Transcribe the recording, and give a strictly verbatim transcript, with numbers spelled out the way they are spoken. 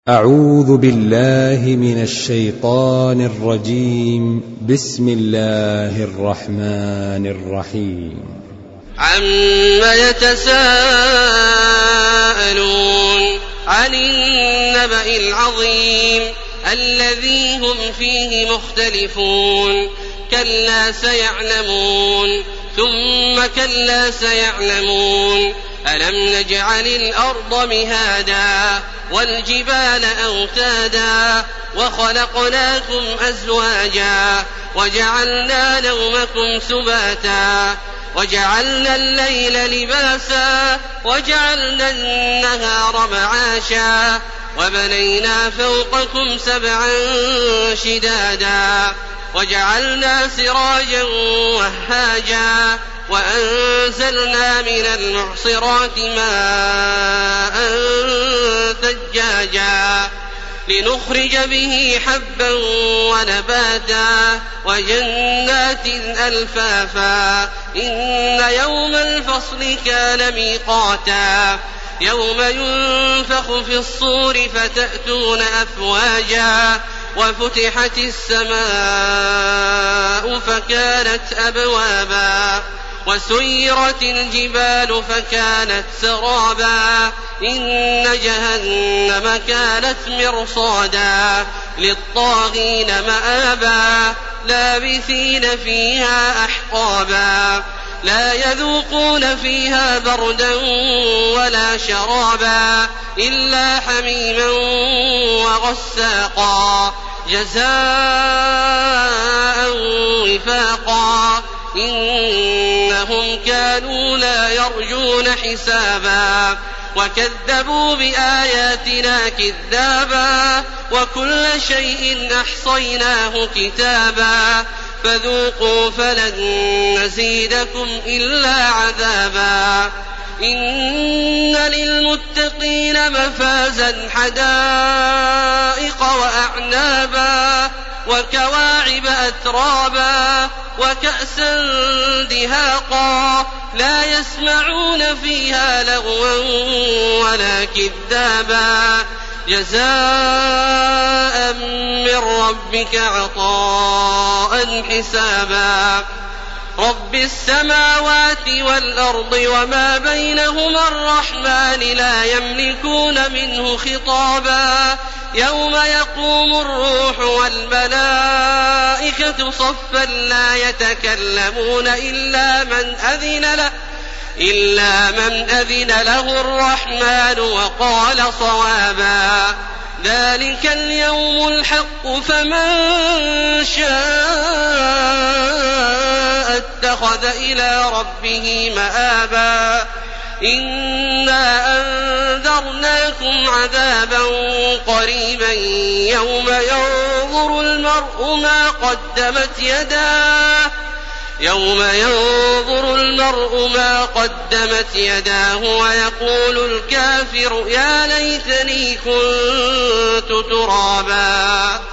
أعوذ بالله من الشيطان الرجيم. بسم الله الرحمن الرحيم. عما يتساءلون عن النبأ العظيم الذي هم فيه مختلفون كلا سيعلمون ثم كلا سيعلمون ألم نجعل الأرض مهادا والجبال أوتادا وخلقناكم أزواجا وجعلنا نومكم سباتا وجعلنا الليل لباسا وجعلنا النهار معاشا وبنينا فوقكم سبعا شدادا وجعلنا سراجا وهاجا وأنزلنا من المعصرات ماء ثجاجا لنخرج به حبا ونباتا وجنات ألفافا إن يوم الفصل كان ميقاتا يوم ينفخ في الصور فتأتون أفواجا وفتحت السماء فكانت أبوابا وسيرت الجبال فكانت سرابا إن جهنم كانت مرصادا للطاغين مآبا لابثين فيها أحقابا لا يذوقون فيها بردا ولا شرابا إلا حميما وغساقا جزاء وفاقا إنهم كانوا لا يرجون حسابا وكذبوا بآياتنا كذابا وكل شيء أحصيناه كتابا فذوقوا فلن نزيدكم إلا عذابا إن للمتقين مفازا حدائق وأعنابا وكواعب أترابا وكأسا دهاقا لا يسمعون فيها لغوا ولا كذابا جزاء من ربك عطاء حسابا رب السماوات والأرض وما بينهما الرحمن لا يملكون منه خطابا يوم يقوم الروح والملائكة صفا لا يتكلمون إلا من أذن له إلا من أذن له الرحمن وقال صوابا ذلك اليوم الحق فمن شاء اتخذ إلى ربه مآبا إنا أنذرناكم عذابا قريبا يوم ينظر المرء ما قدمت يداه يوم ينظر المرء ما قدمت يداه ويقول الكافر يا ليتني كنت ترابا.